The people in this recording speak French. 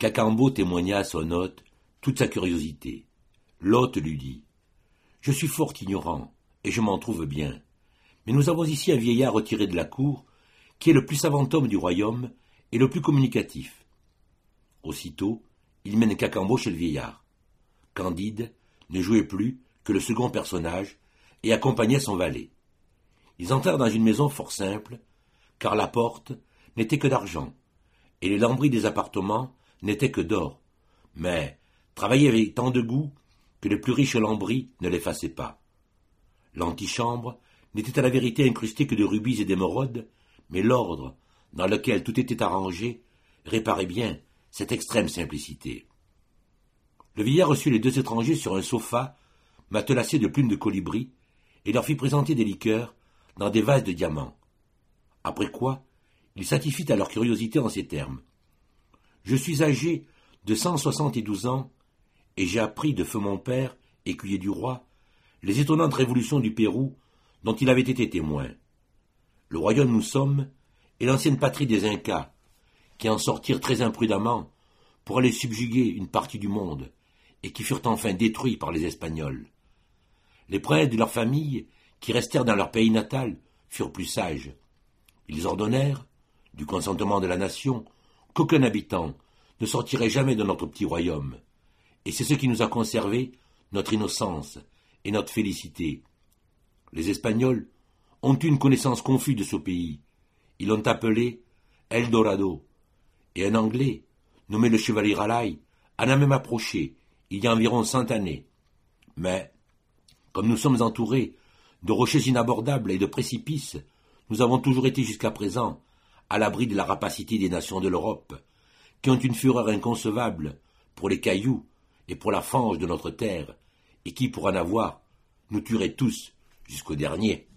Cacambo témoigna à son hôte toute sa curiosité. L'hôte lui dit « Je suis fort ignorant, et je m'en trouve bien. Mais nous avons ici un vieillard retiré de la cour, qui est le plus savant homme du royaume et le plus communicatif. » Aussitôt, il mène Cacambo chez le vieillard. Candide ne jouait plus que le second personnage et accompagnait son valet. Ils entrèrent dans une maison fort simple, car la porte n'était que d'argent, et les lambris des appartements n'étaient que d'or, mais travaillés avec tant de goût que les plus riches lambris ne l'effaçaient pas. L'antichambre n'était à la vérité incrustée que de rubis et d'émeraudes, mais l'ordre dans lequel tout était arrangé réparait bien cette extrême simplicité. Le vieillard reçut les deux étrangers sur un sofa matelassé de plumes de colibri et leur fit présenter des liqueurs dans des vases de diamants. Après quoi, il satisfit à leur curiosité en ces termes. « Je suis âgé de 172 ans, et j'ai appris de feu mon père, écuyer du roi, les étonnantes révolutions du Pérou dont il avait été témoin. Le royaume nous sommes, et l'ancienne patrie des Incas, qui en sortirent très imprudemment pour aller subjuguer une partie du monde, et qui furent enfin détruits par les Espagnols. Les princes de leur famille, qui restèrent dans leur pays natal, furent plus sages. Ils ordonnèrent, du consentement de la nation, qu'aucun habitant ne sortirait jamais de notre petit royaume, et c'est ce qui nous a conservé notre innocence et notre félicité. Les Espagnols ont eu une connaissance confuse de ce pays. Ils l'ont appelé Eldorado, et un Anglais, nommé le chevalier Raleigh, en a même approché, il y a environ 100 années. Mais, comme nous sommes entourés de rochers inabordables et de précipices, nous avons toujours été jusqu'à présent à l'abri de la rapacité des nations de l'Europe, qui ont une fureur inconcevable pour les cailloux et pour la fange de notre terre, et qui, pour en avoir, nous tueraient tous jusqu'au dernier.